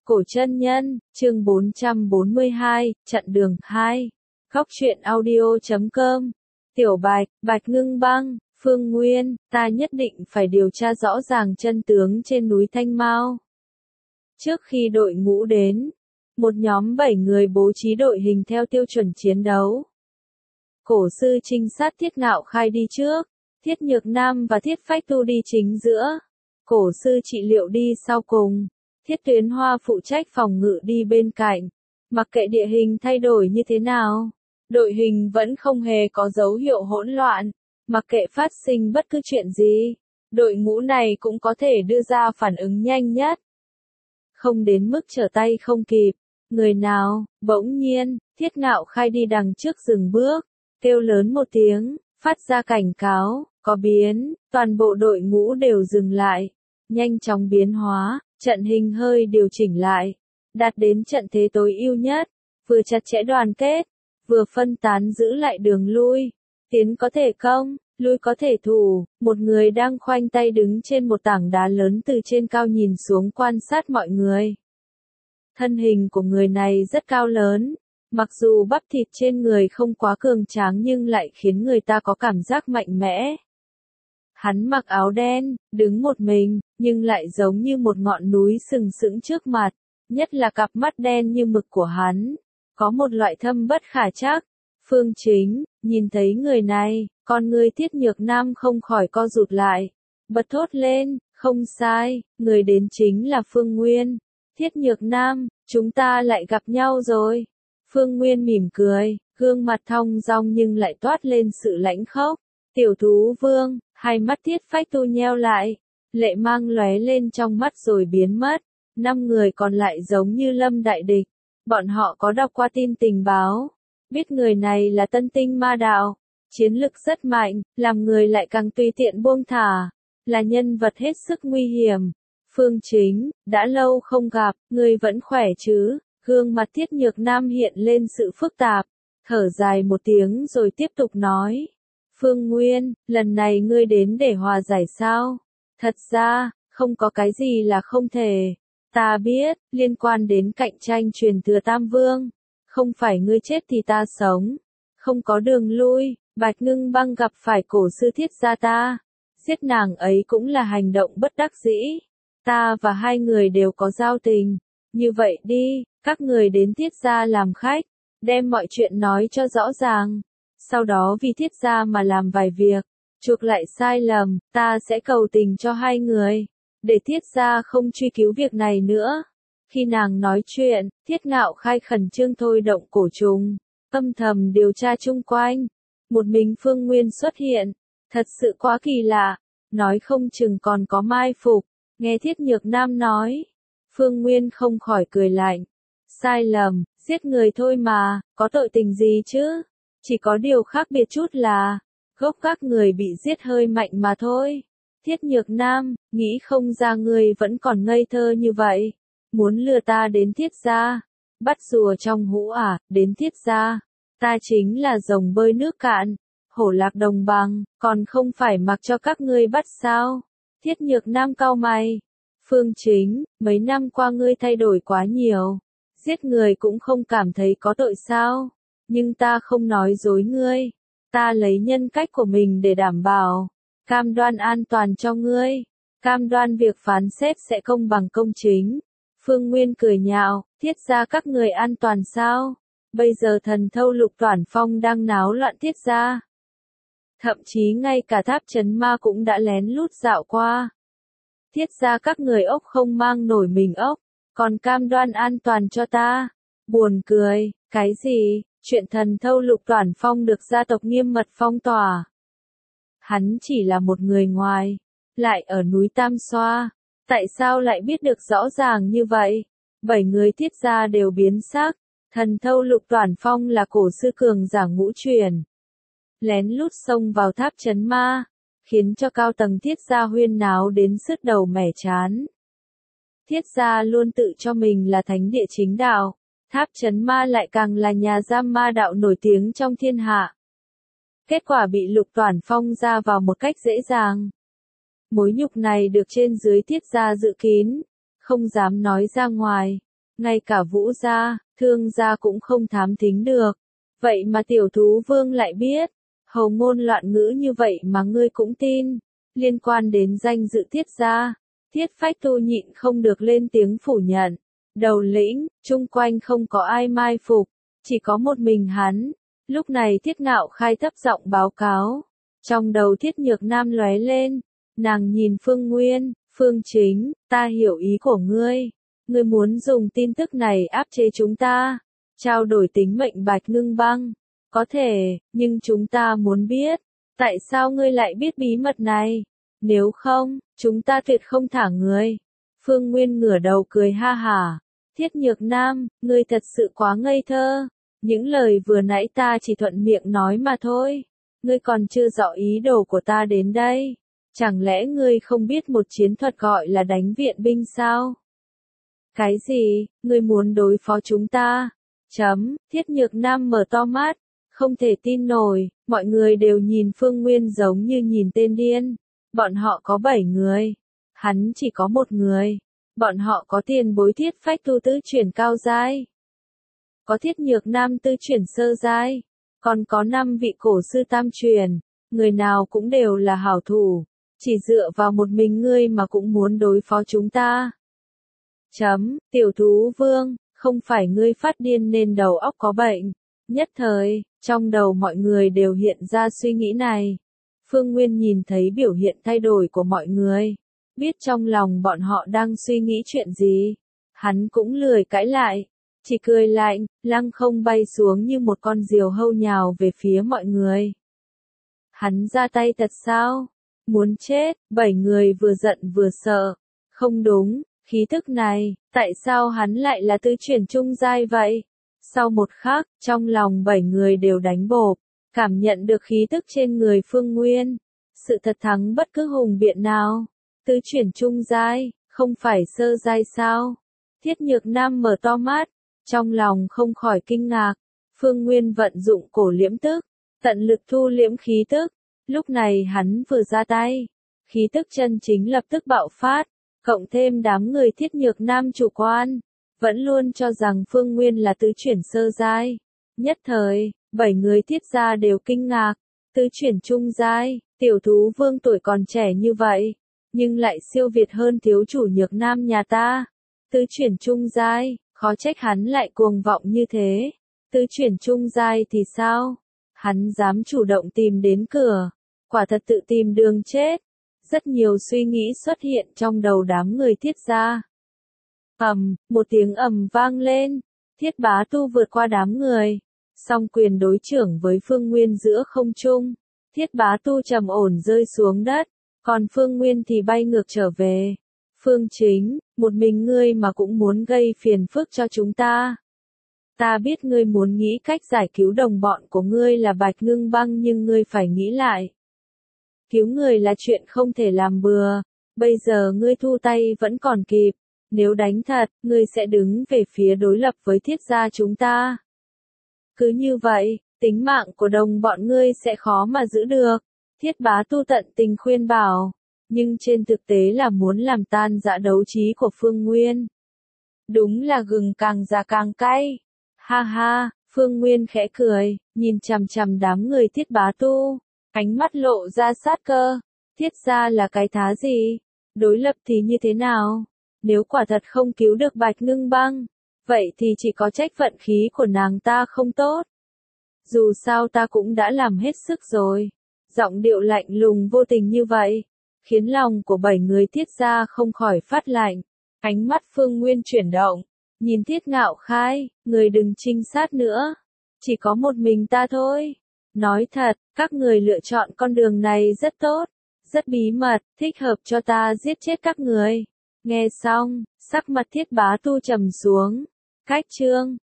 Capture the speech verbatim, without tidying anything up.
Cổ chân nhân, chương bốn trăm bốn mươi hai, chặn đường hai. Góc truyện audio chấm com. Tiểu Bạch, Bạch Ngưng Băng, Phương Nguyên, ta nhất định phải điều tra rõ ràng chân tướng trên núi Thanh Mao. Trước khi đội ngũ đến, một nhóm bảy người bố trí đội hình theo tiêu chuẩn chiến đấu. Cổ sư trinh sát Thiết Ngạo Khai đi trước, Thiết Nhược Nam và Thiết Phách Tu đi chính giữa. Cổ sư trị liệu đi sau cùng. Thiết Tuyến Hoa phụ trách phòng ngự đi bên cạnh. Mặc kệ địa hình thay đổi như thế nào, đội hình vẫn không hề có dấu hiệu hỗn loạn. Mặc kệ phát sinh bất cứ chuyện gì, đội ngũ này cũng có thể đưa ra phản ứng nhanh nhất. Không đến mức trở tay không kịp. Người nào, bỗng nhiên, Thiết Ngạo Khai đi đằng trước dừng bước, kêu lớn một tiếng, phát ra cảnh cáo, có biến, toàn bộ đội ngũ đều dừng lại, nhanh chóng biến hóa. Trận hình hơi điều chỉnh lại, đạt đến trận thế tối ưu nhất, vừa chặt chẽ đoàn kết, vừa phân tán giữ lại đường lui. Tiến có thể công, lui có thể thủ. Một người đang khoanh tay đứng trên một tảng đá lớn từ trên cao nhìn xuống quan sát mọi người. Thân hình của người này rất cao lớn, mặc dù bắp thịt trên người không quá cường tráng nhưng lại khiến người ta có cảm giác mạnh mẽ. Hắn mặc áo đen, đứng một mình, nhưng lại giống như một ngọn núi sừng sững trước mặt, nhất là cặp mắt đen như mực của hắn, có một loại thâm bất khả trắc. Phương Chính, nhìn thấy người này, con người Thiết Nhược Nam không khỏi co rụt lại, bật thốt lên, không sai, người đến chính là Phương Nguyên. Thiết Nhược Nam, chúng ta lại gặp nhau rồi. Phương Nguyên mỉm cười, gương mặt thong dong nhưng lại toát lên sự lãnh khốc. Tiểu thú vương, hai mắt Thiết Phách Tu nheo lại, lệ mang lóe lên trong mắt rồi biến mất. Năm người còn lại giống như lâm đại địch, bọn họ có đọc qua tin tình báo, biết người này là tân tinh ma đạo, chiến lực rất mạnh, làm người lại càng tùy tiện buông thả, là nhân vật hết sức nguy hiểm. Phương Chính, đã lâu không gặp, ngươi vẫn khỏe chứ? Gương mặt Thiết Nhược Nam hiện lên sự phức tạp, thở dài một tiếng rồi tiếp tục nói. Phương Nguyên, lần này ngươi đến để hòa giải sao? Thật ra, không có cái gì là không thể. Ta biết, liên quan đến cạnh tranh truyền thừa Tam Vương. Không phải ngươi chết thì ta sống. Không có đường lui, Bạch Ngưng Băng gặp phải cổ sư Thiết gia ta. Giết nàng ấy cũng là hành động bất đắc dĩ. Ta và hai người đều có giao tình. Như vậy đi, các người đến Thiết gia làm khách, đem mọi chuyện nói cho rõ ràng. Sau đó vì Thiết gia mà làm vài việc, chuộc lại sai lầm, ta sẽ cầu tình cho hai người, để Thiết gia không truy cứu việc này nữa. Khi nàng nói chuyện, Thiết Ngạo Khai khẩn trương thôi động cổ trùng, âm thầm điều tra chung quanh. Một mình Phương Nguyên xuất hiện, thật sự quá kỳ lạ, nói không chừng còn có mai phục. Nghe Thiết Nhược Nam nói, Phương Nguyên không khỏi cười lạnh. Sai lầm, giết người thôi mà, có tội tình gì chứ? Chỉ có điều khác biệt chút là, gốc các người bị giết hơi mạnh mà thôi. Thiết Nhược Nam, nghĩ không ra ngươi vẫn còn ngây thơ như vậy. Muốn lừa ta đến Thiết gia, bắt rùa trong hũ à, đến Thiết gia. Ta chính là rồng bơi nước cạn, hổ lạc đồng bằng, còn không phải mặc cho các ngươi bắt sao? Thiết Nhược Nam cau mày. Phương Chính, mấy năm qua ngươi thay đổi quá nhiều. Giết người cũng không cảm thấy có tội sao? Nhưng ta không nói dối ngươi. Ta lấy nhân cách của mình để đảm bảo, cam đoan an toàn cho ngươi. Cam đoan việc phán xét sẽ công bằng công chính. Phương Nguyên cười nhạo, Thiết gia các người an toàn sao? Bây giờ thần thâu Lục Toản Phong đang náo loạn Thiết gia. Thậm chí ngay cả tháp trấn ma cũng đã lén lút dạo qua. Thiết gia các người ốc không mang nổi mình ốc, còn cam đoan an toàn cho ta. Buồn cười, cái gì? Chuyện thần thâu Lục Toản Phong được gia tộc nghiêm mật phong tỏa. Hắn chỉ là một người ngoài, lại ở núi Tam Xoa. Tại sao lại biết được rõ ràng như vậy? Bảy người Thiết gia đều biến sắc. Thần thâu Lục Toản Phong là cổ sư cường giả ngũ truyền, lén lút xông vào tháp trấn ma, khiến cho cao tầng Thiết gia huyên náo đến sứt đầu mẻ trán. Thiết gia luôn tự cho mình là thánh địa chính đạo, tháp trấn ma lại càng là nhà giam ma đạo nổi tiếng trong thiên hạ. Kết quả bị Lục Toản Phong ra vào một cách dễ dàng. Mối nhục này được trên dưới Thiết gia dự kín, không dám nói ra ngoài. ngay cả Vũ gia, Thương gia cũng không thám thính được. Vậy mà tiểu thú vương lại biết, hầu ngôn loạn ngữ như vậy mà ngươi cũng tin, liên quan đến danh dự Thiết gia. Thiết Phách Tu nhịn không được lên tiếng phủ nhận. Đầu lĩnh, chung quanh không có ai mai phục, chỉ có một mình hắn. Lúc này Thiết Ngạo Khai thấp giọng báo cáo. Trong đầu Thiết Nhược Nam lóe lên, nàng nhìn Phương Nguyên, Phương Chính, ta hiểu ý của ngươi. Ngươi muốn dùng tin tức này áp chế chúng ta, trao đổi tính mệnh Bạch Ngưng Băng. Có thể, nhưng chúng ta muốn biết, tại sao ngươi lại biết bí mật này? Nếu không, chúng ta tuyệt không thả ngươi. Phương Nguyên ngửa đầu cười ha hả. Thiết Nhược Nam, ngươi thật sự quá ngây thơ. Những lời vừa nãy ta chỉ thuận miệng nói mà thôi. Ngươi còn chưa rõ ý đồ của ta đến đây. Chẳng lẽ ngươi không biết một chiến thuật gọi là đánh viện binh sao? Cái gì, ngươi muốn đối phó chúng ta? Chấm, Thiết Nhược Nam mở to mắt, không thể tin nổi, mọi người đều nhìn Phương Nguyên giống như nhìn tên điên. Bọn họ có bảy người, hắn chỉ có một người. Bọn họ có tiền bối Thiết Phách Tu tứ chuyển cao giai, có Thiết Nhược Nam tư chuyển sơ giai, còn có năm vị cổ sư tam truyền, người nào cũng đều là hảo thủ, chỉ dựa vào một mình ngươi mà cũng muốn đối phó chúng ta. Chấm, tiểu thú vương, không phải ngươi phát điên nên đầu óc có bệnh. Nhất thời, trong đầu mọi người đều hiện ra suy nghĩ này. Phương Nguyên nhìn thấy biểu hiện thay đổi của mọi người, biết trong lòng bọn họ đang suy nghĩ chuyện gì. Hắn cũng lười cãi lại, chỉ cười lạnh, lăng không bay xuống như một con diều hâu nhào về phía mọi người. Hắn ra tay thật sao? Muốn chết, bảy người vừa giận vừa sợ. Không đúng, khí tức này, tại sao hắn lại là tứ chuyển trung giai vậy? Sau một khắc, trong lòng bảy người đều đánh bộp, cảm nhận được khí tức trên người Phương Nguyên. Sự thật thắng bất cứ hùng biện nào. Tứ chuyển trung giai, không phải sơ giai sao? Thiết Nhược Nam mở to mắt, trong lòng không khỏi kinh ngạc. Phương Nguyên vận dụng cổ liễm tức, tận lực thu liễm khí tức. Lúc này hắn vừa ra tay, khí tức chân chính lập tức bạo phát, cộng thêm đám người Thiết Nhược Nam chủ quan, vẫn luôn cho rằng Phương Nguyên là tứ chuyển sơ giai. Nhất thời, bảy người Thiết gia đều kinh ngạc, tứ chuyển trung giai, tiểu thú vương tuổi còn trẻ như vậy, nhưng lại siêu việt hơn thiếu chủ Nhược Nam nhà ta. Tứ chuyển trung giai, khó trách hắn lại cuồng vọng như thế. Tứ chuyển trung giai thì sao? Hắn dám chủ động tìm đến cửa, quả thật tự tìm đường chết. Rất nhiều suy nghĩ xuất hiện trong đầu đám người Thiết gia. Ầm, một tiếng ầm vang lên, Thiết Bá Tu vượt qua đám người, song quyền đối chưởng với Phương Nguyên giữa không trung. Thiết Bá Tu trầm ổn rơi xuống đất, còn Phương Nguyên thì bay ngược trở về. Phương Chính, một mình ngươi mà cũng muốn gây phiền phức cho chúng ta. Ta biết ngươi muốn nghĩ cách giải cứu đồng bọn của ngươi là Bạch Ngưng Băng, nhưng ngươi phải nghĩ lại. Cứu người là chuyện không thể làm bừa, bây giờ ngươi thu tay vẫn còn kịp. Nếu đánh thật, ngươi sẽ đứng về phía đối lập với Thiết gia chúng ta. Cứ như vậy, tính mạng của đồng bọn ngươi sẽ khó mà giữ được. Thiết Bá Tu tận tình khuyên bảo, nhưng trên thực tế là muốn làm tan rã đấu trí của Phương Nguyên. Đúng là gừng càng già càng cay. Ha ha, Phương Nguyên khẽ cười, nhìn chằm chằm đám người Thiết Bá Tu, ánh mắt lộ ra sát cơ. Thiết gia là cái thá gì? Đối lập thì như thế nào? Nếu quả thật không cứu được Bạch Ngưng Băng, vậy thì chỉ có trách vận khí của nàng ta không tốt. Dù sao ta cũng đã làm hết sức rồi. Giọng điệu lạnh lùng vô tình như vậy, khiến lòng của bảy người Thiết gia không khỏi phát lạnh. Ánh mắt Phương Nguyên chuyển động, nhìn Thiết Ngạo Khai, người đừng trinh sát nữa. Chỉ có một mình ta thôi. Nói thật, các người lựa chọn con đường này rất tốt, rất bí mật, thích hợp cho ta giết chết các người. Nghe xong, sắc mặt Thiết Bá Tu trầm xuống. Cách chương